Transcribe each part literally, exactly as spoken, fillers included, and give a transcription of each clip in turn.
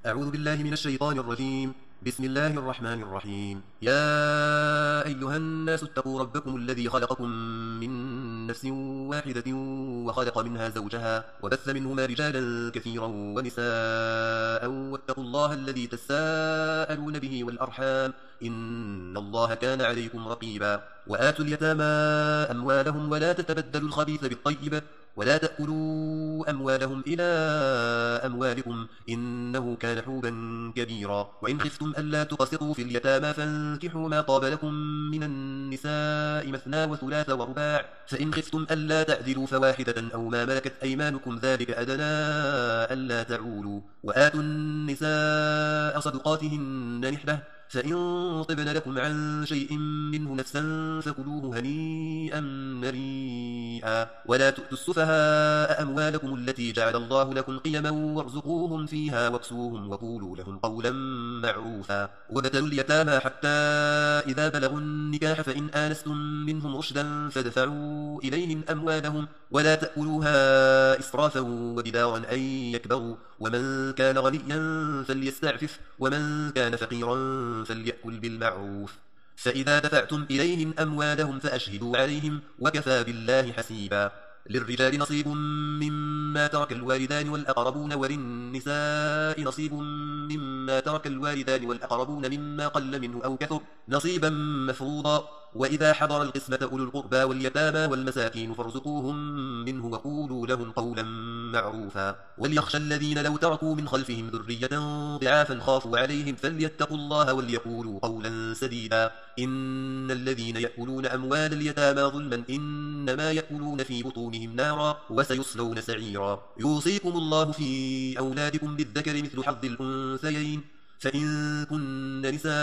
أعوذ بالله من الشيطان الرجيم. بسم الله الرحمن الرحيم. يا أيها الناس اتقوا ربكم الذي خلقكم من نفس واحدة وخلق منها زوجها وبث منهما رجالا كثيرا ونساء واتقوا الله الذي تساءلون به والأرحام إن الله كان عليكم رقيبا. وآتوا اليتامى أموالهم ولا تتبدلوا الخبيث بالطيب ولا تأكلوا أموالهم إلى أموالكم إنه كان حوبا كبيرا. وإن خفتم ألا تقسطوا في اليتامى فانكحوا ما طاب لكم من النساء مثنى وثلاث ورباع، فإن خفتم ألا تعدلوا فواحدة أو ما ملكت أيمانكم ذلك أدنى ألا تعولوا. وآتوا النساء صدقاتهن نحلة فإن طبن لكم عن شيء منه نفسا فكلوه هنيئا مريئا. ولا تؤتوا السفهاء أموالكم التي جعل الله لكم قيما وارزقوهم فيها واكسوهم وقولوا لهم قولا معروفا. وابتلوا اليتامى حتى إذا بلغوا النكاح فإن آنستم منهم رشدا فادفعوا إليهم أموالهم ولا تأكلوها إسرافا وبدارا أن يكبروا. ومن كان غنيا فليستعفف ومن كان فقيرا فليأكل بالمعروف. فإذا دفعتم إليهم أموالهم فأشهدوا عليهم وكفى بالله حسيبا. للرجال نصيب مما ترك الوالدان والأقربون وللنساء نصيب مما ترك الوالدان والأقربون مما قل منه أو كثر نصيبا مفروضا. وإذا حضر القسمة أولو القربى واليتامى والمساكين فارزقوهم منه وقولوا لهم قولا معروفا. وليخشى الذين لو تركوا من خلفهم ذرية ضعافا خافوا عليهم فليتقوا الله وليقولوا قولا سديدا. إن الذين يأكلون أموال اليتامى ظلما إنما يأكلون في بطونهم نارا وسيصلون سعيرا. يوصيكم الله في أولادكم للذكر مثل حظ الأنثيين فإن كن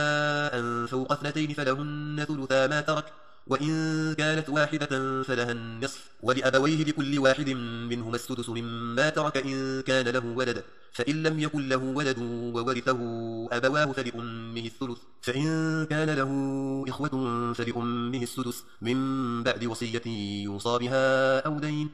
نساء فوق اثنتين فلهن ثلثا ما ترك وإن كانت واحدة فلها النصف ولأبويه لكل واحد منهما السدس مما ترك إن كان له ولد فإن لم يكن له ولد وورثه أبواه فلأمه الثلث فإن كان له إخوة فلأمه السدس من بعد وصية يوصى بها أو دين.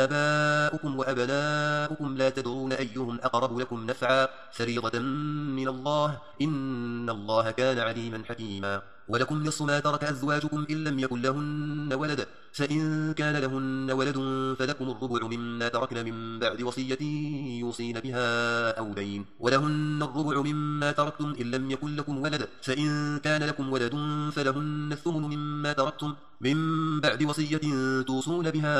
آباؤكم وأبناؤكم لا تدرون أيهم أقرب لكم نفعا فريضة من الله إن الله كان عليما حكيما. ولكم نصف ما ترك أزواجكم إن لم يكن لهن ولد فإن كان لهن ولد فلكم الربع مما تركن من بعد وصية يوصين بها أو دين. ولهن الربع مما تركتم إن لم يكن لكم ولد فإن كان لكم ولد فلهن الثمن مما تركتم من بعد وصية توصون بها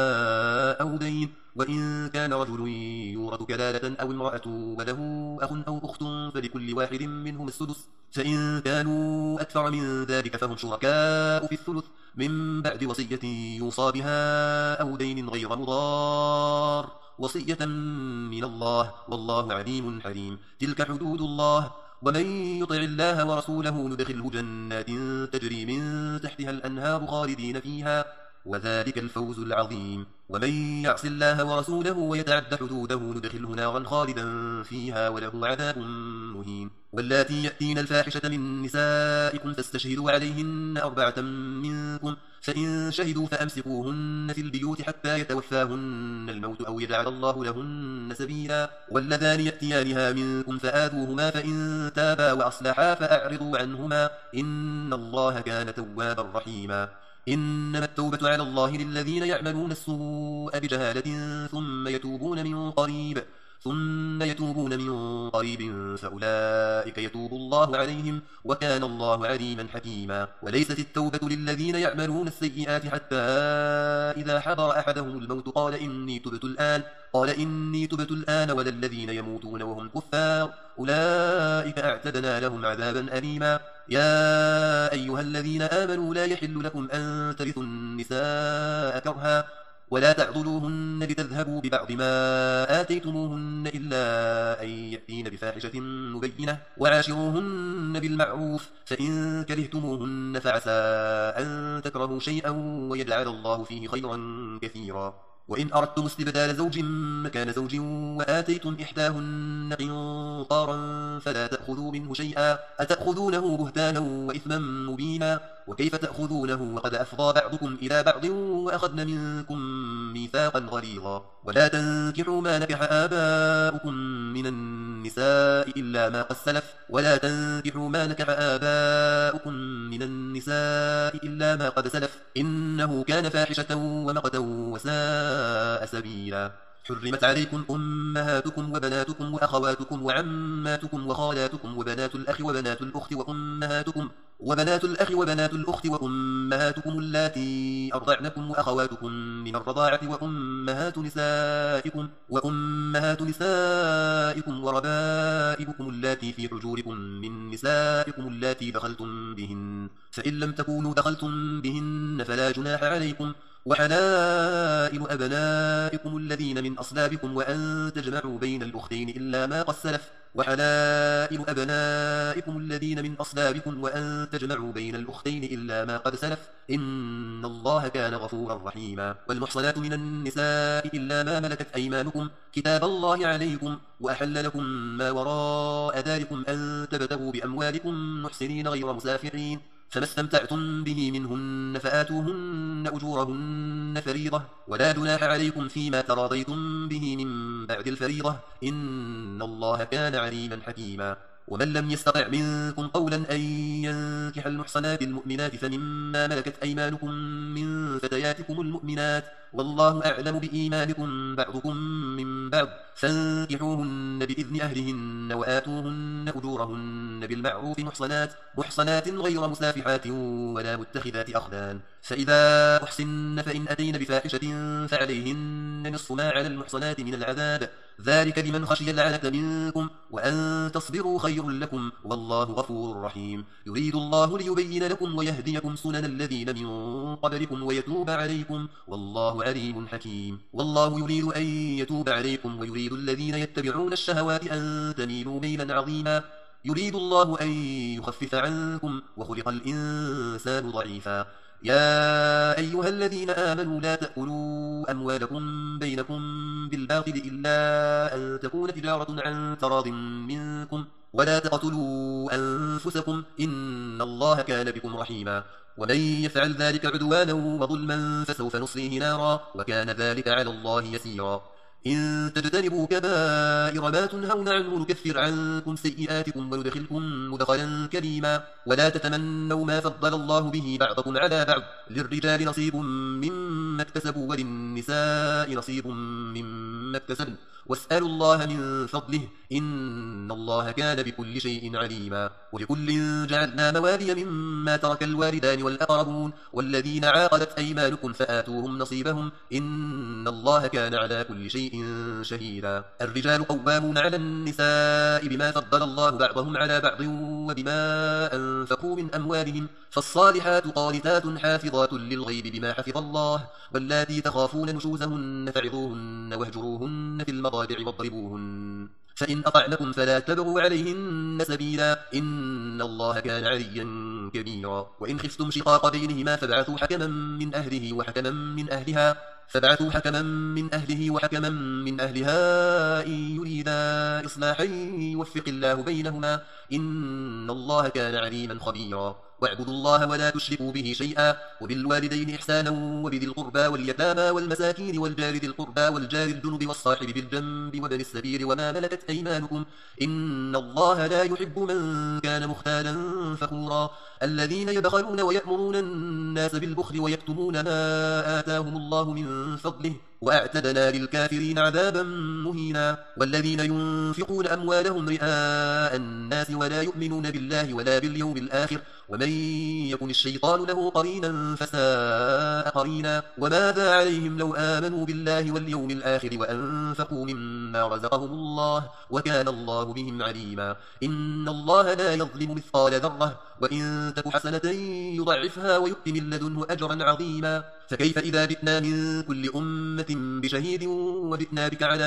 أو دين. وإن كان رجل يورث كلالة أو امرأة وله أخ أو أخت فلكل واحد منهم السدس فإن كانوا أكثر من ذلك فهم شركاء في الثلث من بعد وصية يوصى بها أو دين غير مضار وصية من الله والله عليم حليم. تلك حدود الله ومن يطع الله ورسوله ندخله جنات تجري من تحتها الأنهار خالدين فيها وذلك الفوز العظيم. ومن يعص الله ورسوله ويتعد حدوده ندخله نارا خالدا فيها وله عذاب مهين. واللاتي يأتين الفاحشة من نسائكم فاستشهدوا عليهن أربعة منكم فإن شهدوا فأمسكوهن في البيوت حتى يتوفاهن الموت أو يجعل الله لهن سبيلا. واللذان يأتيانها منكم فآذوهما فإن تابا وأصلحا فأعرضوا عنهما إن الله كان توابا رحيما. إنما التوبة على الله للذين يعملون السوء بجهالة ثم يتوبون من قريب ثم يتوبون من قريب فأولئك يتوب الله عليهم وكان الله عليما حكيما. وليست التوبة للذين يعملون السيئات حتى إذا حضر أحدهم الموت قال إني تبت الآن قال إني تبت الآن ولا الذين يموتون وهم كفار أولئك أعتدنا لهم عذابا أليما. يا أيها الذين آمنوا لا يحل لكم أن ترثوا النساء كرها ولا تعضلوهن لتذهبوا ببعض ما آتيتموهن إلا أن يأتين بفاحشة مبينة وعاشروهن بالمعروف فإن كرهتموهن فعسى أن تكرهوا شيئا ويجعل الله فيه خيرا كثيرا. وإن أردتم استبدال زوج مكان زوج وآتيتم إحداهن قنطارا فلا تأخذوا منه شيئا أتأخذونه بهتانا وإثما مبينا. وكيف تأخذونه وقد أفضى بعضكم إلى بعض وأخذن منكم ميثاقا غليظا ولا تنكحوا ما نكح آباؤكم من النساء إلا ما قد سلف ولا تنكحوا ما نكح آباؤكم من النساء إلا ما قد سلف إنه كان فاحشة ومقتا وساء سبيلا حرمت عليكم أمهاتكم وبناتكم وأخواتكم وعماتكم وخالاتكم وبنات الأخ وبنات الأخت وأمهاتكم وبنات الأخ وبنات الأخت وأمهاتكم اللاتي أرضعنكم وأخواتكم من الرضاعة وأمهات نسائكم وأمهات نسائكم وربائبكم اللاتي في حجوركم من نسائكم اللاتي دخلتم بهن فإن لم تكونوا دخلتم بهن فلا جناح عليكم وحلائل أبنائكم الذين من أصلابكم وأن تجمعوا بين الأختين إلا ما قد سلف وحلائل أبنائكم الذين من أصلابكم وأن تجمعوا بين الأختين إلا ما قد سلف إن الله كان غفورا رحيما والمحصنات من النساء إلا ما ملكت أيمانكم كتاب الله عليكم وأحل لكم ما وراء ذلكم أن تبتغوا بأموالكم محسنين غير مسافحين فما استمتعتم به منهن فآتوهن أجورهن فريضة ولا جناح عليكم فيما تراضيتم به من بعد الفريضة إن الله كان عليما حكيما ومن لم يستطع منكم قولا أن ينكح المحصنات المؤمنات فمما ملكت أيمانكم من فتياتكم المؤمنات والله أعلم بإيمانكم بعضكم من بعض فانكحوهن بإذن أهلهن وآتوهن أجورهن بالمعروف محصنات محصنات غير مسافحات ولا متخذات أخدان فإذا أحسن فإن أتين بفاحشة فعليهن نصف ما على المحصنات من العذاب ذلك لمن خشي العنة منكم وأن تصبروا خير لكم والله غفور رحيم يريد الله ليبين لكم ويهديكم سنن الذين من قبلكم ويتوب عليكم والله عليم حكيم والله يريد أن يتوب عليكم ويريد الذين يتبعون الشهوات أن تميلوا ميلا عظيما يريد الله أن يخفف عنكم وخلق الإنسان ضعيفا يا أيها الذين آمنوا لا تأكلوا أموالكم بينكم بالباطل إلا أن تكون تجارة عن تراض منكم ولا تقتلوا أنفسكم إن الله كان بكم رحيما ومن يفعل ذلك عدوانا وظلما فسوف نصليه نارا وكان ذلك على الله يسيرا إن تجتنبوا كبائر ما تنهون عنه نكفر عنكم سيئاتكم وندخلكم مدخلا كريما ولا تتمنوا ما فضل الله به بعضكم على بعض للرجال نصيب مما اكتسبوا وللنساء نصيب مما اكتسبن واسألوا الله من فضله إن الله كان بكل شيء عليما ولكل جعلنا موالي مما ترك الوالدان والأقربون والذين عاقدت أيمانكم فآتوهم نصيبهم إن الله كان على كل شيء شهيدا الرجال قوامون على النساء بما فضل الله بعضهم على بعض وبما أنفقوا من أموالهم فالصالحات قانتات حافظات للغيب بما حفظ الله واللاتي تخافون نشوزهن فعظوهن واهجروهن في المضاجع واضربوهن فإن أطعنكم فلا تبغوا عليهن سبيلا إن الله كان عليا كبيرا وإن خفتم شقاق بينهما فابعثوا حكما من أهله وحكما من أهلها فابعثوا حكما من أهله وحكما من أهلها إن يريدا إصلاحا يوفق الله بينهما إن الله كان عليما خبيرا واعبدوا الله ولا تشركوا به شيئا وبالوالدين إحسانا وبذي القربى واليتامى والمساكين والجار ذي القربى والجار الجنب والصاحب بالجنب وابن السبيل وما ملكت أيمانكم إن الله لا يحب من كان مختالا فخورا الذين يبخلون ويأمرون الناس بالبخل ويكتمون ما آتاهم الله من فضله وأعتدنا للكافرين عذابا مهينا والذين ينفقون أموالهم رئاء الناس ولا يؤمنون بالله ولا باليوم الآخر ومن يكن الشيطان له قرينا فساء قرينا وماذا عليهم لو آمنوا بالله واليوم الآخر وأنفقوا مما رزقهم الله وكان الله بهم عليما إن الله لا يظلم مثقال ذرة وإن تك حسنة يضعفها ويؤت من لدنه أجرا عظيما فكيف إذا جئنا من كل أمة بشهيد وجئنا بك على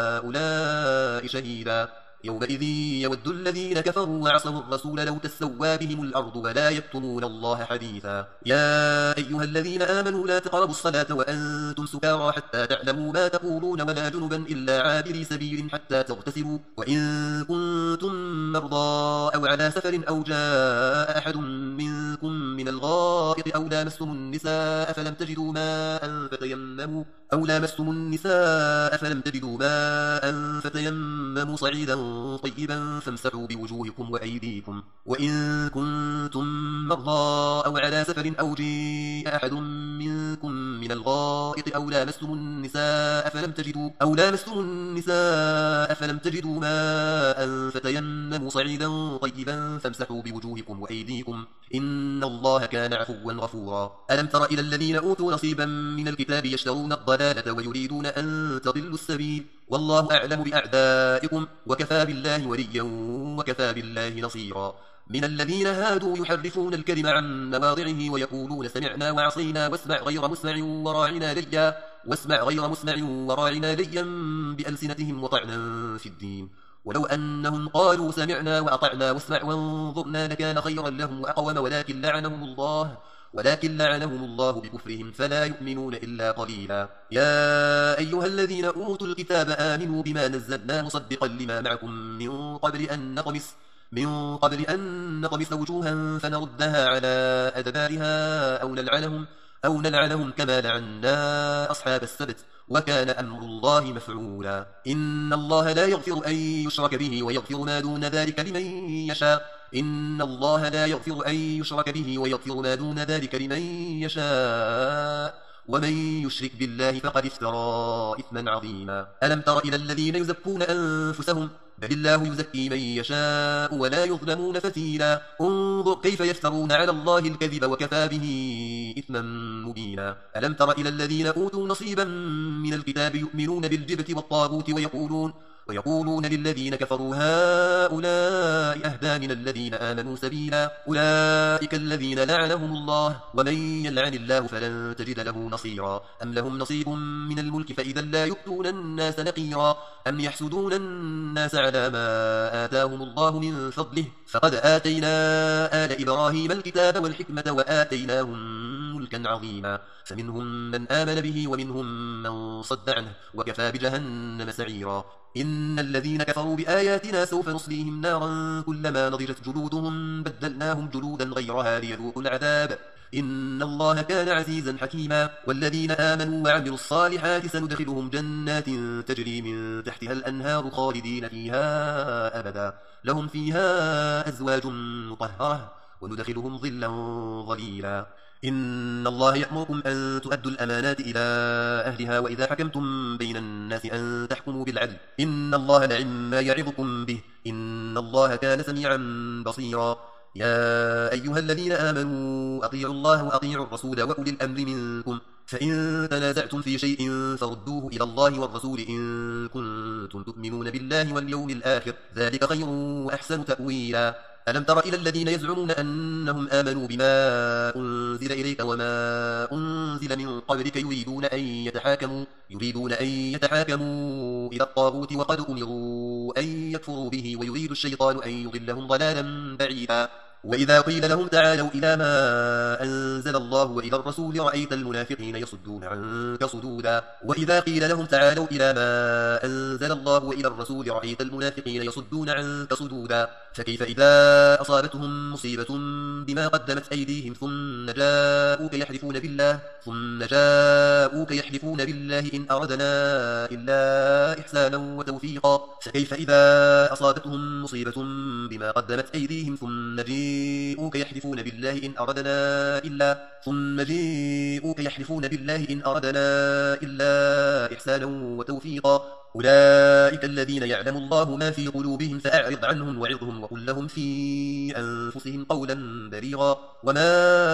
هؤلاء شهيدا يومئذ يود الذين كفروا وعصوا الرسول لو تسوى بهم الأرض ولا يكتمون الله حديثا يا أيها الذين آمنوا لا تقربوا الصلاة وأنتم سكارى حتى تعلموا ما تقولون ولا جنبا إلا عابري سبيل حتى تغتسلوا وإن كنتم مرضى أو على سفر أو جاء أحد منكم من الغائط أو لامستم النساء فلم تجدوا ماء فتيمموا أو لامستم النساء فلم تجدوا ماء فتيمموا صعيدا طيبا فامسحوا بوجوهكم وأيديكم وإن كنتم مرضى أو على سفر أو جاء أحد منكم من الغائط أو لامستم النساء فلم تجدوا أو لامستم النساء فلم تجدوا ماء فتيمموا صعيدا طيبا فامسحوا بوجوهكم وأيديكم إن الله كان عفوا غفورا. ألم تر إلى الذين أوتوا نصيبا من الكتاب يشترون الضلالة ويريدون أن تضلوا السبيل والله أعلم بأعدائكم وكفى بالله وليا وكفى بالله نصيرا. من الذين هادوا يحرفون الكلم عن مواضعه ويقولون سمعنا وعصينا واسمع غير مسمع وراعنا ليا واسمع غير مسمع وراعنا ليا بألسنتهم وطعنا في الدين ولو أنهم قالوا سمعنا وأطعنا واسمع وانظرنا لكان خيرا لهم وأقوم ولكن لعنهم الله ولكن لعنهم الله بكفرهم فلا يؤمنون إلا قليلا. يا أيها الذين أوتوا الكتاب آمنوا بما نزلنا مصدقا لما معكم من قبل أن نطمس من قبل أن نطمس وجوها فنردها على أدبارها أو نلعنهم أو نلعنهم كما لعنا أصحاب السبت وكان أمر الله مفعولا. إن الله لا يغفر أن يشرك به ويغفر ما دون ذلك لمن يشاء إن الله لا يغفر أن يشرك به ويغفر ما دون ذلك لمن يشاء ومن يشرك بالله فقد افترى إثما عظيما. ألم تر إلى الذين يزكون أنفسهم بل الله يزكي من يشاء ولا يظلمون فتيلا. انظر كيف يفترون على الله الكذب وكفى به إثما مبينا. ألم تر إلى الذين أوتوا نصيبا من الكتاب يؤمنون بالجبت والطاغوت ويقولون ويقولون للذين كفروا هؤلاء أهدى من الذين آمنوا سبيلا. أولئك الذين لعنهم الله ومن يلعن الله فلن تجد له نصيرا. أم لهم نصيب من الملك فإذا لا يؤتون الناس نقيرا أم يحسدون الناس على ما آتاهم الله من فضله فقد آتينا آل إبراهيم الكتاب والحكمة وآتيناهم ملكا عظيما. فمنهم من آمن به ومنهم من صد عنه وكفى بجهنم سعيرا. إن الذين كفروا بآياتنا سوف نصليهم نارا كلما نضجت جلودهم بدلناهم جلودا غيرها ليذوقوا العذاب إن الله كان عزيزا حكيما. والذين آمنوا وعملوا الصالحات سندخلهم جنات تجري من تحتها الأنهار خالدين فيها أبدا لهم فيها أزواج مطهرة وندخلهم ظلا ظليلا. إن الله يأمركم أن تؤدوا الأمانات إلى أهلها وإذا حكمتم بين الناس أن تحكموا بالعدل إن الله نعم ما يعظكم به إن الله كان سميعا بصيرا. يا أيها الذين آمنوا أطيعوا الله وأطيعوا الرسول وأولي الأمر منكم فإن تنازعتم في شيء فردوه إلى الله والرسول إن كنتم تؤمنون بالله واليوم الآخر ذلك خير وأحسن تأويلا. ألم تر إلى الذين يزعمون أنهم آمنوا بما أنزل إليك وما أنزل من قبلك يريدون أن يتحاكموا يريدون أن يتحاكموا إلى الطاغوت وقد أمروا أن يكفروا به ويريد الشيطان أن يضلهم ضلالا بعيدا. وإذا قيل لهم تعالوا إلى ما أنزل الله وإلى الرسول رأيت المنافقين يصدون عنك صدودا وإذا قيل لهم تعالوا إلى ما أنزل الله وإلى الرسول رأيت المنافقين يصدون عنك صدودا. فكيف إذا أصابتهم مصيبة بما قدمت أيديهم ثم جاءوك يحلفون بالله ثم جاءوك يحلفون بالله إن أردنا إلا إحسانا وتوفيقا. فكيف إذا أصابتهم مصيبة بما قدمت أيديهم ثم جاءوك يحلفون بالله إن أردنا إلا ثم جاءوك يحلفون بالله إن أردنا إلا إحسانا وتوفيقا. أولئك الذين يعلم الله ما في قلوبهم فأعرض عنهم وعظهم وقل لهم في أنفسهم قولا بليغا. وما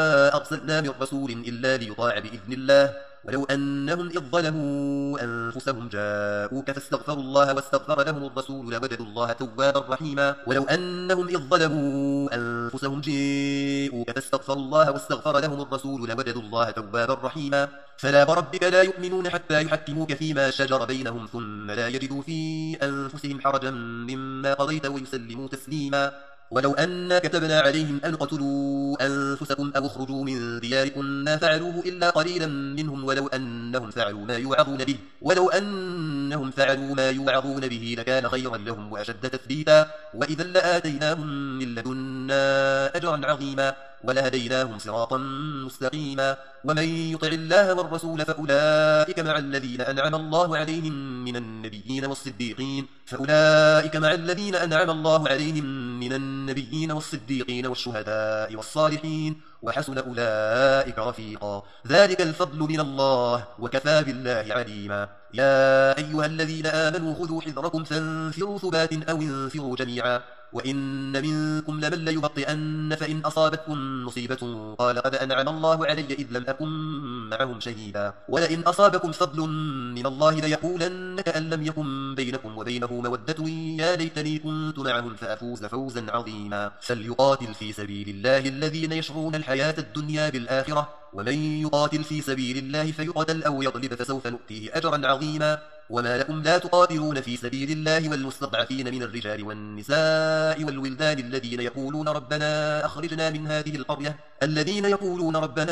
أرسلنا من رسول إلا ليطاع بإذن الله ولو أنهم إذ ظلموا أنفسهم جاءوك فاستغفروا الله واستغفر لهم الرسول لوجدوا الله توابا رحيما. ولو أنهم إذ ظلموا أنفسهم جاءوك فاستغفروا الله واستغفر لهم الرسول لوجدوا الله توابا رحيما. فلا وربك لا يؤمنون حتى يحكموك فيما شجر بينهم ثم لا يجدوا في أنفسهم حرجا مما قضيت ويسلموا تسليما. ولو أنا كتبنا عليهم أن قتلوا أنفسكم أو اخرجوا من دياركم ما فعلوه إلا قليلا منهم ولو أنهم فعلوا ما يوعظون به ولو أنهم فعلوا ما يوعظون به لكان خيرا لهم وأشد تثبيتا وإذا لآتيناهم من لدنا أجرا عظيما. ولهديناهم صراطا مستقيما ومن يطع الله والرسول فأولئك مع الذين أنعم الله عليهم من النبيين والصديقين فأولئك مع الذين أنعم الله عليهم من النبيين والصديقين والشهداء والصالحين وحسن أولئك رفيقا ذلك الفضل من الله وكفى بالله عليما يا أيها الذين آمنوا خذوا حذركم فانفروا ثبات أو انفروا جميعا وإن منكم لمن ليبطئن فإن أصابتكم مصيبة قال قد أنعم الله علي إذ لم أكن معهم شهيدا ولئن أصابكم فضل من الله ليقولن كأن لم يكن بينكم وبينه مودة يا ليتني كنت معهم فأفوز فوزا عظيما فليقاتل في سبيل الله الذين يشرون الحياة الدنيا بالآخرة ومن يقاتل في سبيل الله فيقتل أو يغلب فسوف نؤتيه أجرا عظيما وما لكم لا تقاتلون في سبيل الله والمستضعفين من الرجال والنساء والولدان الذين يقولون ربنا أخرجنا من هذه القرية الذين يقولون ربنا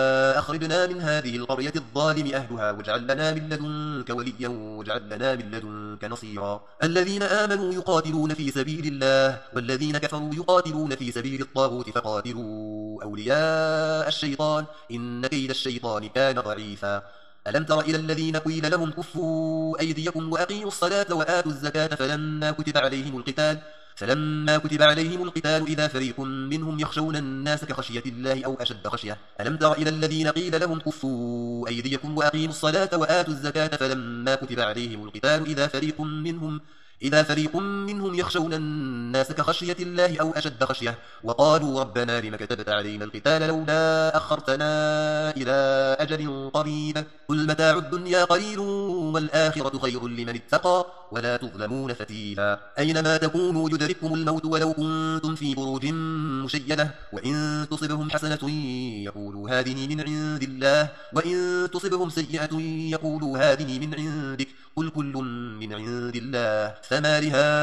أخرجنا من هذه القرية الظالم أهلها واجعل لنا من لدنك وليا واجعل لنا من لدنك نصيرا الذين آمنوا يقاتلون في سبيل الله والذين كفروا يقاتلون في سبيل الطاغوت فقاتلوا أولياء الشيطان إن كيد الشيطان كان ضعيفا ألم تر إلى الذين قيل لهم كفوا أيديكم وأقيموا الصلاة وآتوا الزكاة فلما كتب عليهم القتال فلما كتب عليهم القتال إذا فريق منهم يخشون الناس كخشية الله أو أشد خشية ألم تر إلى الذين قيل لهم كفوا أيديكم وأقيموا الصلاة وآتوا الزكاة فلما كتب عليهم القتال إذا فريق منهم إذا فريق منهم يخشون الناس كخشية الله أو أشد خشية وقالوا ربنا لم كتبت علينا القتال لولا أخرتنا إلى أجل قريب قل متاع الدنيا قليل والآخرة خير لمن اتقى ولا تظلمون فتيلا أينما تكونوا يدرككم الموت ولو كنتم في بروج مشيدة وإن تصبهم حسنة يقولوا هذه من عند الله وإن تصبهم سيئة يقولوا هذه من عندك قل كل من عند الله فما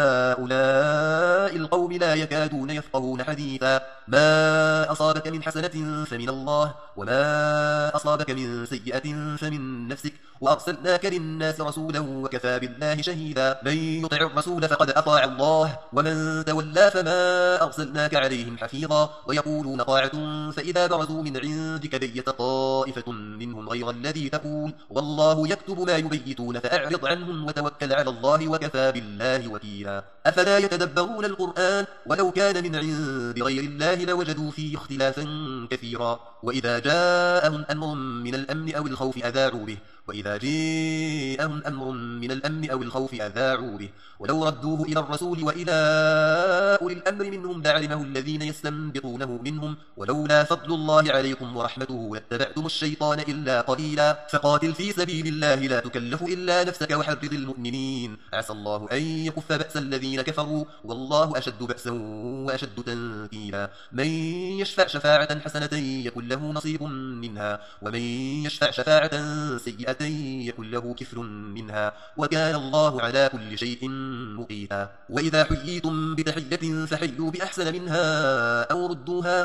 لهؤلاء القوم لا يكادون يفقهون حديثا ما أصابك من حسنة فمن الله وما أصابك من سيئة فمن نفسك وأرسلناك للناس رسولا وكفى بالله شهيدا من يطع الرسول فقد أطاع الله ومن تولى فما أرسلناك عليهم حفيظا ويقولون طاعة فإذا برزوا من عندك بيت طائفة منهم غير الذي تقول والله يكتب ما يبيتون فأعرض عنهم وتوكل على الله وكفى بالله وكيلا أفلا يتدبرون القرآن ولو كان من عند غير الله لوجدوا فيه اختلافا كثيرا وإذا جاءهم أمر من الأمن أو الخوف أذاعوا به وإذا جاءهم أمر من الأمن أو الخوف أذاعوا به ولو ردوه إلى الرسول وإلى أولي الأمر منهم لعلمه الذين يستنبطونه منهم ولولا فضل الله عليكم ورحمته لاتبعتم الشيطان إلا قليلا فقاتل في سبيل الله لا تكلف إلا نفسك وحرض المؤمنين عسى الله أن يكف بأس الذين كفروا والله أشد بأسا وأشد تنكيلا من يشفع شفاعة حسنة يكن له نصيب منها ومن يشفع شفاعة سيئة يكن له كفر منها وكان الله على كل شيء مقيتا وإذا حييتم بتحية فحيوا بأحسن منها أو ردوها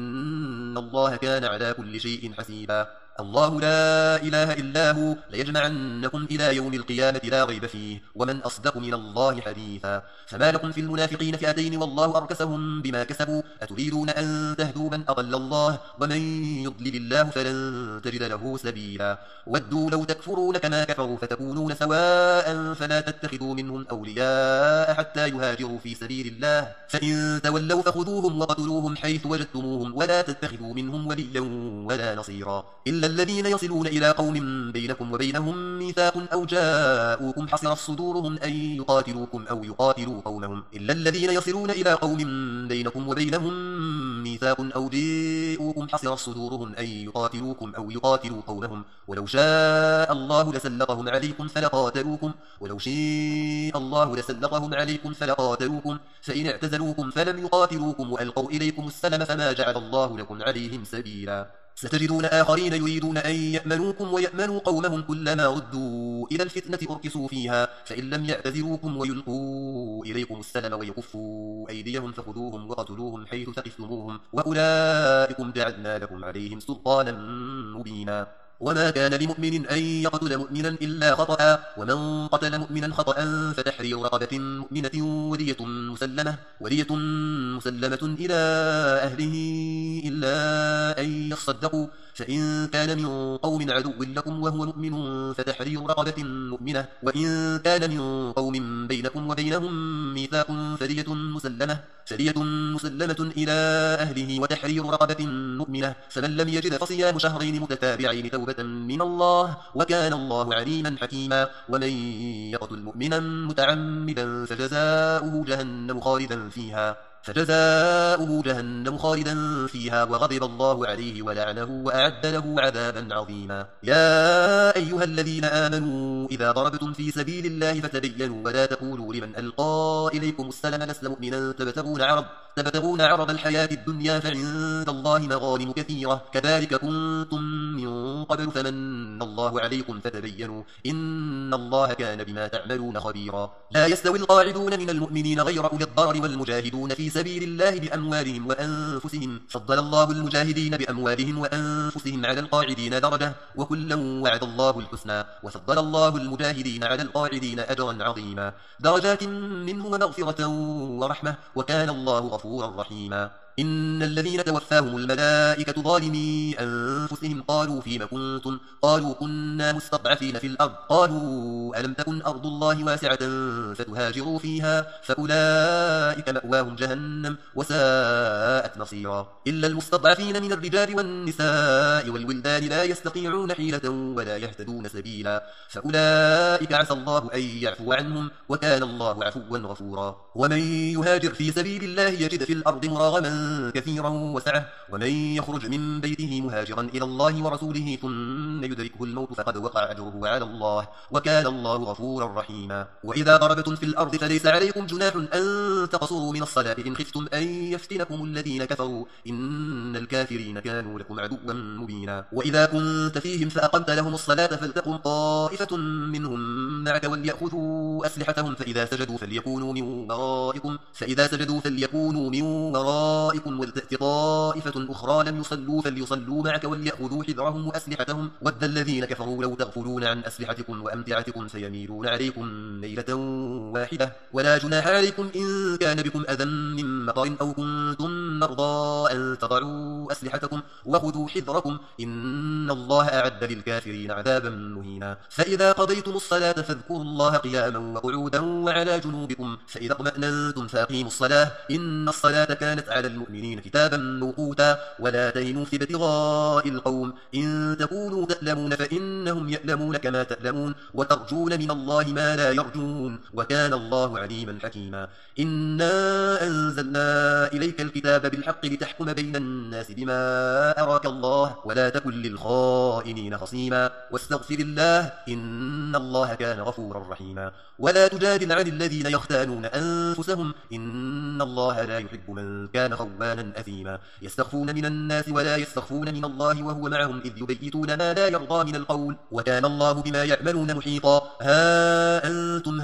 إن الله كان على كل شيء حسيبا الله لا إله إلا هو ليجمعنكم إلى يوم القيامة لا ريب فيه ومن أصدق من الله حديثا فما لكم في المنافقين فئتين والله أركسهم بما كسبوا أتريدون أن تهدوا من أضل الله ومن يضلل الله فلن تجد له سبيلا ودوا لو تكفرون كما كفروا فتكونون سواء فلا تتخذوا منهم أولياء حتى يهاجروا في سبيل الله فإن تولوا فخذوهم وقتلوهم حيث وجدتموهم ولا تتخذوا منهم وليا ولا نصيرا إلا الذين يصلون إلى قوم بينكم وبينهم ميثاق أو جاءوكم حصرت صدورهم أن يقاتلوكم أو يقاتلوا قومهم إلا الذين يصلون إلى قوم بينكم وبينهم ميثاق أو جاءوكم حصرت صدورهم أن يقاتلوكم أو يقاتلوا قومهم ولو شاء الله لسلطهم عليكم فلقاتلوكم ولو شاء الله لسلطهم عليكم فلقاتلوكم فإن اعتزلوكم فلم يقاتلوكم وألقوا إليكم السلم فما جعل الله لكم عليهم سبيلا ستجدون آخرين يريدون أن يأمنوكم ويأمنوا قومهم كلما ردوا إلى الفتنة أركسوا فيها فإن لم يعتذروكم ويلقوا إليكم السلم ويكفوا أيديهم فخذوهم وقتلوهم حيث ثقفتموهم وأولئكم جعلنا لكم عليهم سلطانا مبينا وما كان لمؤمن أن يقتل مؤمنا إلا خطأ، ومن قتل مؤمنا خطأ فتحرير رقبة مؤمنة ودية مسلمة, ودية مسلمة إلى أهله إلا أن يصدقوا، فإن كان من قوم عدو لكم وهو مؤمن فتحرير رقبة مؤمنة، وإن كان من قوم بينكم وبينهم ميثاق فدية مسلمة, فدية مسلمة إلى أهله وتحرير رقبة مؤمنة، فمن لم يجد فصيام شهرين متتابعين توبة من الله وكان الله عليما حكيما. ومن يقتل مؤمنا متعمدا فجزاؤه جهنم خالدا فيها فجزاؤه جهنم خالدا فيها وغضب الله عليه ولعنه وأعد له عذابا عظيما. يا أيها الذين آمنوا إذا ضربتم في سبيل الله فتبينوا ولا تقولوا لمن ألقى إليكم السلام لست مؤمنا تبتغون عرض تبتغون عرض الحياة الدنيا فعند الله مغانم كثيرة كذلك كنتم من قبل فمن الله عليكم فتبينوا إن الله كان بما تعملون خبيرا. لا يستوي القاعدون من المؤمنين غير أولي الضرر والمجاهدون في سبيل الله بأموالهم وأنفسهم فضل الله المجاهدين بأموالهم وأنفسهم على القاعدين درجة وكلا وعد الله الحسنى وفضل الله المجاهدين على القاعدين أجرا عظيما درجات منه ومغفرة ورحمة وكان الله غفورا رحيما. إن الذين توفاهم الملائكة ظالمي أنفسهم قالوا فيم كنتم قالوا كنا مستضعفين في الأرض قالوا ألم تكن أرض الله واسعة فتهاجروا فيها فأولئك مأواهم جهنم وساءت مصيرا. إلا المستضعفين من الرجال والنساء والولدان لا يستطيعون حيلة ولا يهتدون سبيلا فأولئك عسى الله أن يعفو عنهم وكان الله عفوا غفورا. ومن يهاجر في سبيل الله يجد في الأرض مراغما كثيرا وسعة ومن يخرج من بيته مهاجرا إلى الله ورسوله ثم يدركه الموت فقد وقع أجره على الله وكان الله غفورا رحيما. وإذا ضربتم في الأرض فليس عليكم جناح أن تقصروا من الصلاة إن خفتم أن يفتنكم الذين كفروا إن الكافرين كانوا لكم عدوا مبينا. وإذا كنت فيهم فأقمت لهم الصلاة فلتقم طائفة منهم معك وليأخذوا أسلحتهم فإذا سجدوا فليكونوا من ورائكم فإذا سجدوا فليكونوا من ورائكم ولتأت طائفة أخرى لم يصلوا فليصلوا معك وليأخذوا حذرهم وأسلحتهم ود الذين كفروا لو تغفلون عن أسلحتكم وأمتعتكم فيميلون عليكم ميلة واحدة ولا جناح عليكم إن كان بكم أذى من مطر أو كنتم مرضى أن تضعوا أسلحتكم وخذوا حذركم إن الله أعد للكافرين عذابا مهينا. فإذا قضيتم الصلاة فاذكروا الله قياما وقعودا وعلى جنوبكم فإذا اطمأننتم فأقيموا الصلاة إن الصلاة كانت على المؤمنين كتابا موقوتا ولا تهنوا في ابتغاء القوم إن تكونوا تألمون فإنهم يألمون كما تألمون وترجون من الله ما لا يرجون وكان الله عليما حكيما. إنا أنزلنا إليك الكتاب بالحق لتحكم بين الناس بما أراك الله ولا تكن للخائنين خصيما واستغفر الله إن الله كان غفورا رحيما. ولا تجادل عن الذين يختانون أنفسهم إن الله لا يحب من كان خوانا أثيما. يستخفون من الناس ولا يستخفون من الله وهو معهم إذ يبيتون ما لا يرضى من القول وكان الله بما يعملون محيطا. ها أنتم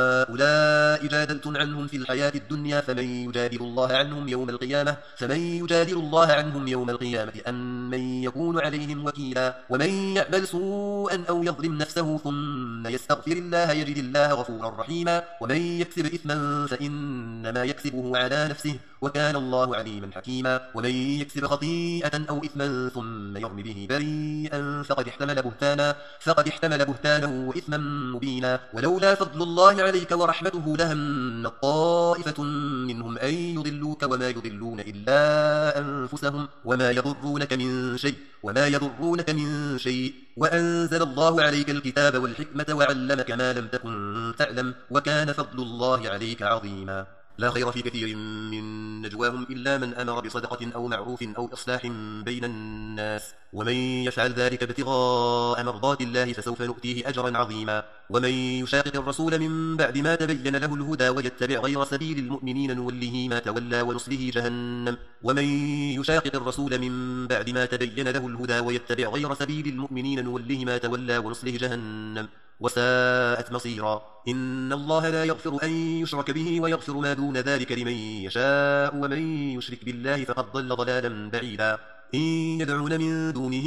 هؤلاء جادلتم عنهم في الحياة الدنيا فمن يجادل الله عنهم يوم القيامة فمن يجادل الله عنهم يوم القيامة أم من يكون عليهم وكيلا. ومن يعمل سوءا أو يظلم نفسه ثم يستغفر الله يجد الله غفورا رحيما. ومن يكسب إثما فإنما يكسبه على نفسه وكان الله عليما حكيما. ومن يكسب خطيئة أو إثما ثم يرم به بريئا فقد احتمل بهتانا فقد احتمل بهتانا وإثما مبينا. ولولا فضل الله عليك ورحمته لهم طائفة منهم أن يضلوك وما يضلون إلا أنفسهم وما يضرونك من شيء وما يضرونك من شيء وأنزل الله عليك الكتاب والحكمة وعلمك ما لم تكن تعلم وكان فضل الله عليك عظيما. لا خير في كثير من نجواهم إلا من أمر بصدقة أو معروف أو إصلاح بين الناس ومن يفعل ذلك ابتغاء مرضات الله فسوف نؤتيه أجرا عظيما. ومن يشاقق الرسول من بعد ما تبين له الهدى ويتبع غير سبيل المؤمنين نوله ما تولى ونصله جهنم ومن يشاقق الرسول من بعد ما تبين له الهدى ويتبع غير سبيل المؤمنين نوله ما تولى ونصله جهنم وساءت مصيرا. إن الله لا يغفر أن يشرك به ويغفر ما دون ذلك لمن يشاء ومن يشرك بالله فقد ضل ضلالا بعيدا. إن يدعون من دونه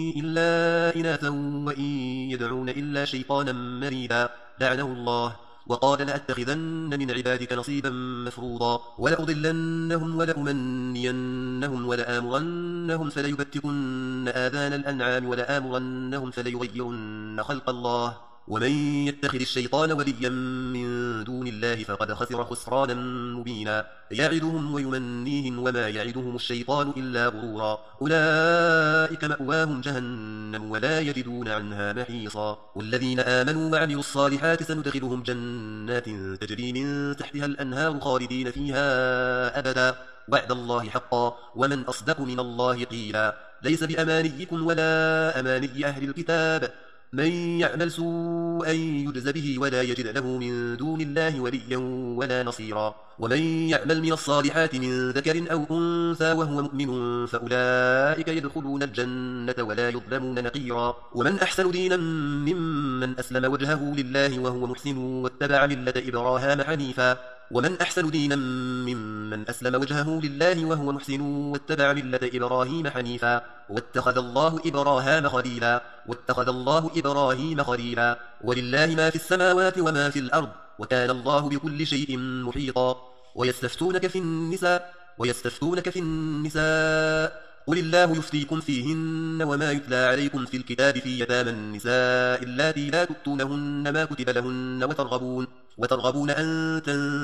إلا إناثا وإن يدعون إلا شيطانا مريدا لعنه الله وقال لأتخذن من عبادك نصيبا مفروضا ولأضلنهم ولأمنينهم ولآمرنهم فليبتكن آذان الأنعام ولآمرنهم فليغيرن خلق الله ومن يتخذ الشيطان وليا من دون الله فقد خسر خسرانا مبينا يعدهم ويمنيهم وما يعدهم الشيطان إلا غرورا أولئك مأواهم جهنم ولا يجدون عنها محيصا والذين آمنوا وعملوا الصالحات سندخلهم جنات تجري من تحتها الأنهار خالدين فيها أبدا وعد الله حقا ومن أصدق من الله قيلا ليس بأمانيكم ولا أماني أهل الكتاب من يعمل سوءا يجز به ولا يجد له من دون الله وليا ولا نصيرا ومن يعمل من الصالحات من ذكر أو أنثى وهو مؤمن فأولئك يدخلون الجنة ولا يظلمون نقيرا ومن أحسن دينا ممن أسلم وجهه لله وهو محسن واتبع ملة إبراهام حنيفا ومن أحسن دينا ممن أسلم وجهه لله وهو محسن واتبع ملة إبراهيم حنيفا واتخذ الله إبراهام خليلا واتخذ الله إبراهيم خليلا ولله ما في السماوات وما في الأرض وكان الله بكل شيء محيطا ويستفتونك في النساء ويستفتونك في النساء قل الله يفتيكم فيهن وما يتلى عليكم في الكتاب في يتامى النساء اللاتي لا تؤتونهن ما كتب لهن وترغبون وترغبون أن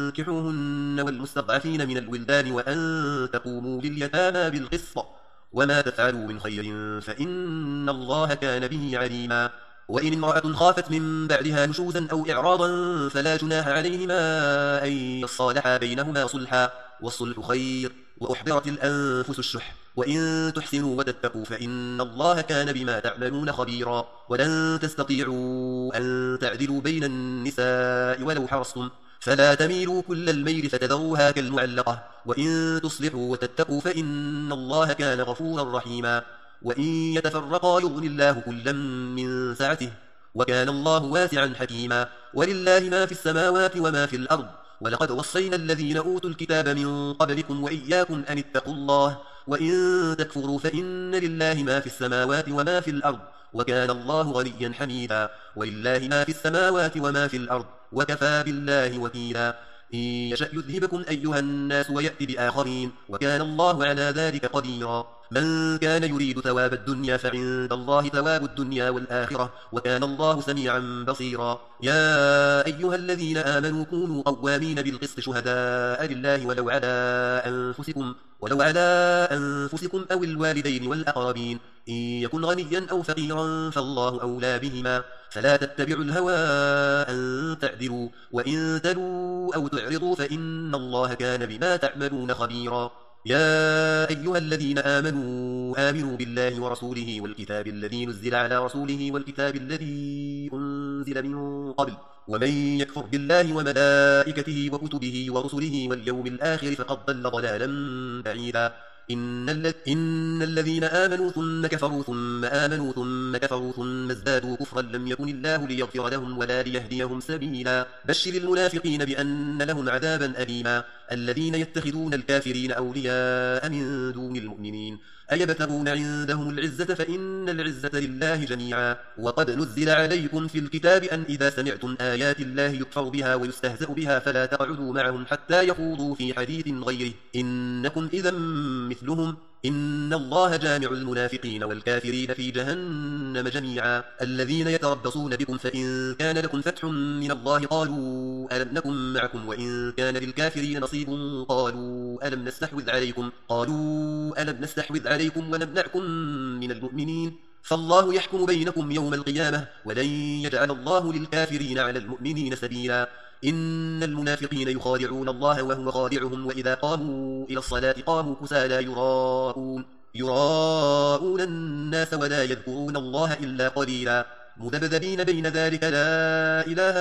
تنكحوهن والمستضعفين من الولدان وأن تقوموا لليتامى بالقسط وما تفعلوا من خير فإن الله كان به عليما وإن امرأة خافت من بعدها نشوزا أو إعراضا فلا جناح عليهما أن يصالحا بينهما صلحا والصلح خير وأحضرت الأنفس الشح وإن تحسنوا وتتقوا فإن الله كان بما تعملون خبيرا ولن تستطيعوا أن تعدلوا بين النساء ولو حرصتم فلا تميلوا كل الميل فتذروها كالمعلقة وإن تصلحوا وتتقوا فإن الله كان غفورا رحيما وإن يتفرقا يغني الله كلا من سعته وكان الله واسعا حكيما ولله ما في السماوات وما في الأرض ولقد وصينا الذين أوتوا الكتاب من قبلكم وإياكم أن اتقوا الله وإن تكفروا فإن لله ما في السماوات وما في الأرض وكان الله غنيا حميدا ولله ما في السماوات وما في الأرض وكفى بالله وكيلا إن يشأ يذهبكم أيها الناس ويأتي بآخرين وكان الله على ذلك قديرا من كان يريد ثواب الدنيا فعند الله ثواب الدنيا والآخرة وكان الله سميعا بصيرا يا أيها الذين آمنوا كونوا قوامين بالقسط شهداء لله ولو على أنفسكم ولو على أنفسكم أو الوالدين والأقربين إن يكن غنيا أو فقيرا فالله أولى بهما فلا تتبعوا الهوى أن تعدلوا وإن تلوا أو تعرضوا فإن الله كان بما تعملون خبيرا يا أيها الذين آمنوا آمنوا بالله ورسوله والكتاب الذي نزل على رسوله والكتاب الذي أنزل من قبل ومن يكفر بالله وملائكته وكتبه ورسله واليوم الآخر فقد ضل ضلالا بعيدا إن, الذ... إن الذين آمنوا ثم كفروا ثم آمنوا ثم كفروا ثم ازدادوا كفرا لم يكن الله ليغفر لهم ولا ليهديهم سبيلا بشر المنافقين بأن لهم عذابا أليما الذين يتخذون الكافرين أولياء من دون المؤمنين أيبتغون عندهم العزة فإن العزة لله جميعا وقد نزل عليكم في الكتاب أن إذا سمعتم آيات الله يكفر بها ويستهزأ بها فلا تقعدوا معهم حتى يخوضوا في حديث غيره إنكم إذا مثلهم إن الله جامع المنافقين والكافرين في جهنم جميعا الذين يتربصون بكم فإن كان لكم فتح من الله قالوا ألم نكن معكم وإن كان للكافرين نصيب قالوا ألم نستحوذ عليكم قالوا ألم نستحوذ عليكم ونمنعكم من المؤمنين فالله يحكم بينكم يوم القيامة ولن يجعل الله للكافرين على المؤمنين سبيلا إن المنافقين يخادعون الله وهو خادعهم وإذا قاموا إلى الصلاة قاموا كسالى يراءون يراءون الناس ولا يذكرون الله إلا قليلا مذبذبين بين ذلك لا إله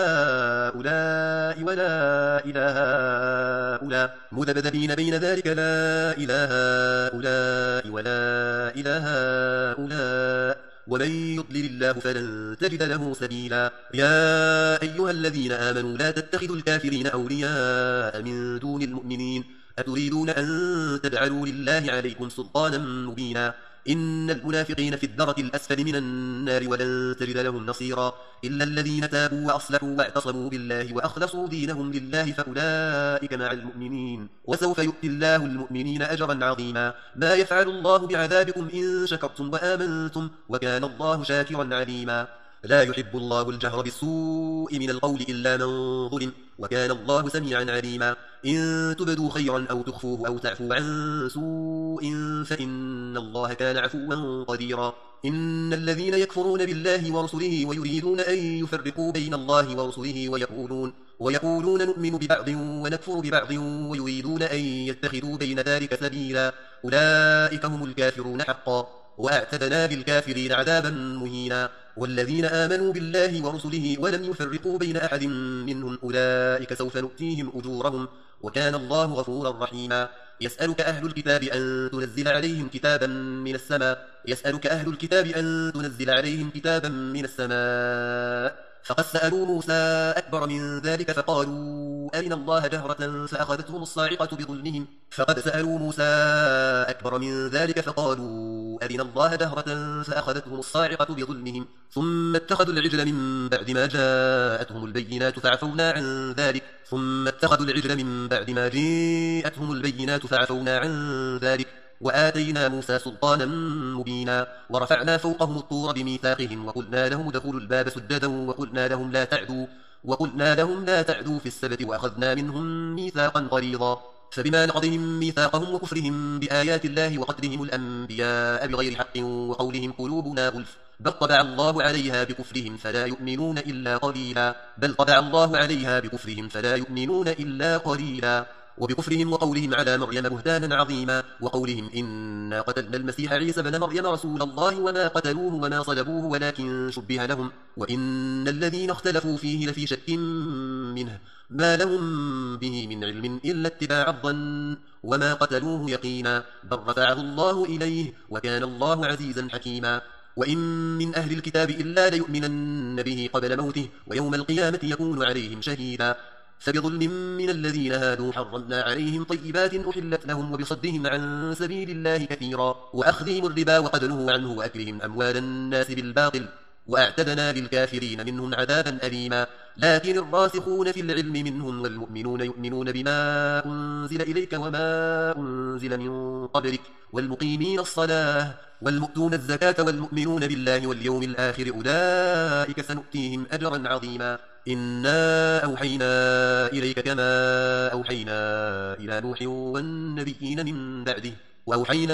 هؤلاء ولا إله هؤلاء مذبذبين بين ذلك لا إله هؤلاء ولا إله هؤلاء ومن يضلل الله فلن تجد له سبيلا يا أيها الذين آمنوا لا تتخذوا الكافرين أولياء من دون المؤمنين أتريدون أن تجعلوا لله عليكم سلطانا مبينا إن المنافقين في الدرك الأسفل من النار ولن تجد لهم نصيرا إلا الذين تابوا وأصلحوا واعتصموا بالله وأخلصوا دينهم لله فأولئك مع المؤمنين وسوف يؤتي الله المؤمنين أجرا عظيما ما يفعل الله بعذابكم إن شكرتم وآمنتم وكان الله شاكرا عليما لا يحب الله الجهر بالسوء من القول إلا من ظلم وكان الله سميعا عليما إن تبدوا خيرا أو تخفوه أو تعفوا عن سوء فإن الله كان عفوا قديرا إن الذين يكفرون بالله ورسله ويريدون أن يفرقوا بين الله ورسله ويقولون ويقولون نؤمن ببعض ونكفر ببعض ويريدون أن يتخذوا بين ذلك سبيلا أولئك هم الكافرون حقا وأعتدنا للكافرين عذابا مهينا والذين آمنوا بالله ورسله ولم يفرقوا بين أحد منهم أولئك سوف نؤتيهم أجورهم وكان الله غفورا رحيما يسألك أهل الكتاب أن تنزل عليهم كتابا من السماء يسألك أهل الكتاب أن تنزل عليهم كتابا من السماء فقد سألوا موسى أكبر من ذلك فقالوا أرنا الله جهرة فأخذتهم الصاعقة بظلمهم فقد سألوا موسى أكبر من ذلك فقالوا أرنا الله جهرة فأخذتهم الصاعقة بظلمهم ثم اتخذوا العجل من بعد ما جاءتهم البينات فعفونا عن ذلك ثم اتخذوا العجل من بعد ما جاءتهم البينات فعفونا عن ذلك وآتينا موسى سلطانا مبينا ورفعنا فوقهم الطور بميثاقهم وقلنا لهم ادخلوا الباب سجدا وقلنا لهم لا تعدوا وقلنا لهم لا تعدوا في السبت وأخذنا منهم ميثاقا غليظا فبما نقضهم ميثاقهم وكفرهم بآيات الله وقتلهم الأنبياء بغير حق وقولهم قلوبنا غلف بل طبع الله عليها بكفرهم فلا يؤمنون إلا قليلا بل طبع الله عليها بكفرهم فلا يؤمنون إلا قليلا وبكفرهم وقولهم على مريم بهتانا عظيما وقولهم إنا قتلنا المسيح عيسى بن مريم رسول الله وما قتلوه وما صلبوه ولكن شبه لهم وإن الذين اختلفوا فيه لفي شك منه ما لهم به من علم إلا اتباع الظن وما قتلوه يقينا بل رفعه الله إليه وكان الله عزيزا حكيما وإن من أهل الكتاب إلا ليؤمنن به قبل موته ويوم القيامة يكون عليهم شهيدا فبظلم من الذين هادوا حرمنا عليهم طيبات أحلت لهم وبصدهم عن سبيل الله كثيرا وأخذهم الربا وقد نهوا عنه وأكلهم أموال الناس بالباطل وأعتدنا للكافرين منهم عذابا أليما لكن الراسخون في العلم منهم والمؤمنون يؤمنون بما أنزل إليك وما أنزل من قبلك والمقيمين الصلاة والمؤتون الزكاة والمؤمنون بالله واليوم الآخر أولئك سنؤتيهم أجرا عظيما إنا أوحينا إليك كما أوحينا إلى نوح والنبيين من بعده وأوحينا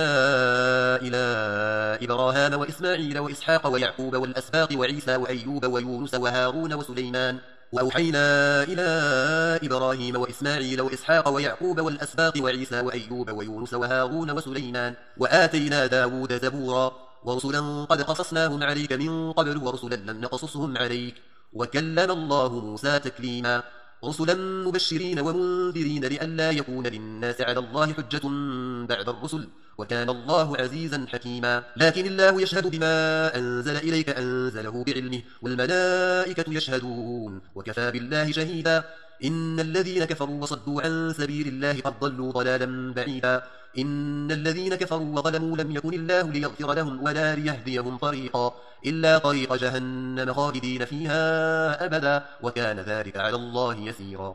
إلى إبراهام وإسماعيل وإسحاق ويعقوب والأسباط وعيسى وأيوب ويونس وهارون وسليمان وأوحينا إلى إبراهيم وإسماعيل وإسحاق ويعقوب والأسباط وعيسى وأيوب ويونس وهارون وسليمان وآتينا داود زبورا ورسلا قد قصصناهم عليك من قبل ورسلا لم نقصصهم عليك وكلم الله موسى تكليما رسلا مبشرين ومنذرين لئلا يكون للناس على الله حجة بعد الرسل وكان الله عزيزا حكيما لكن الله يشهد بما أنزل إليك أنزله بعلمه والملائكة يشهدون وكفى بالله شهيدا إن الذين كفروا وصدوا عن سبيل الله قد ضلوا ضلالا بعيدا إن الذين كفروا وظلموا لم يكن الله ليغفر لهم ولا ليهديهم طريقا إلا طريق جهنم خالدين فيها أبدا وكان ذلك على الله يسيرا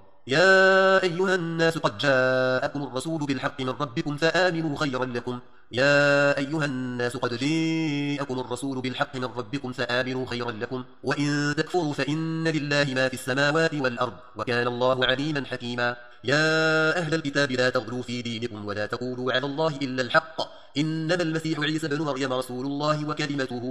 يا أيها الناس قد جاءكم الرسول بالحق من ربكم فآمنوا خيرا لكم يا أيها الناس قد جاءكم الرسول بالحق من ربكم فآمنوا خيرا لكم وإن تكفروا فإن لله ما في السماوات والأرض وكان الله عليما حكيما يا أهل الكتاب لا تغلوا في دينكم ولا تقولوا على الله إلا الحق إنما المسيح عيسى بن مريم رسول الله وكلمته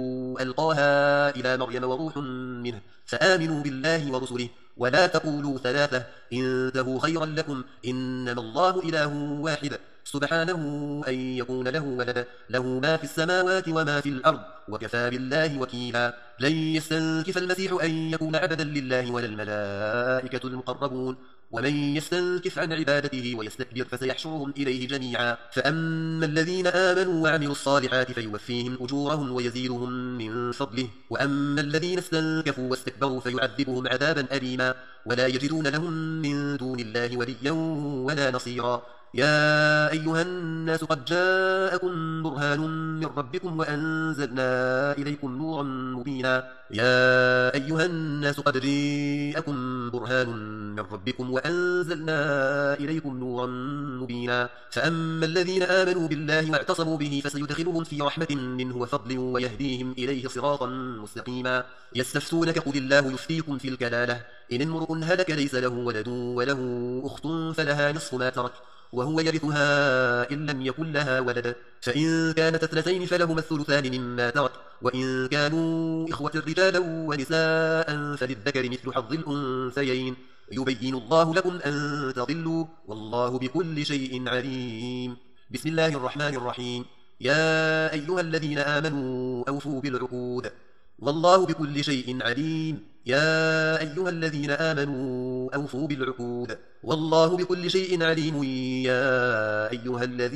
ألقاها إلى مريم وروح منه فآمنوا بالله ورسله ولا تقولوا ثلاثة انتهوا خيرا لكم إنما الله إله واحد سبحانه أن يكون له ولد له ما في السماوات وما في الأرض وكفى بالله وكيلا لن يستنكف المسيح أن يكون عبدا لله ولا الملائكة المقربون ومن يستنكف عن عبادته ويستكبر فسيحشرهم إليه جميعا فأما الذين آمنوا وعملوا الصالحات فيوفيهم أجورهم ويزيدهم من فضله وأما الذين استنكفوا واستكبروا فيعذبهم عذابا أليما ولا يجدون لهم من دون الله وليا ولا نصيرا يا أيها الناس قد جاءكم برهان من ربكم وأنزلنا إليكم نورا مبينا يا أيها الناس قد جاءكم برهان من ربكم وأنزلنا إليكم نورا مبينا فأما الذين آمنوا بالله واعتصموا به فسيدخلهم في رحمة منه وفضل ويهديهم إليه صراطا مستقيما يستفتونك قل الله يفتيكم في الكلالة إن امرؤ هلك ليس له ولد وله أخت فلها نصف ما ترك وهو يرثها إن لم يكن لها ولد فإن كانت اثنتين فلهما الثلثان مما ترك وإن كانوا إخوة رجالا ونساء فللذكر مثل حظ الأنثيين يبين الله لكم أن تضلوا والله بكل شيء عليم بسم الله الرحمن الرحيم يا أيها الذين آمنوا أوفوا بالعقود والله بكل شيء عليم يا أيها الذين آمنوا أوفوا بالعقود والله بكل شيء عليم يا أيها الذين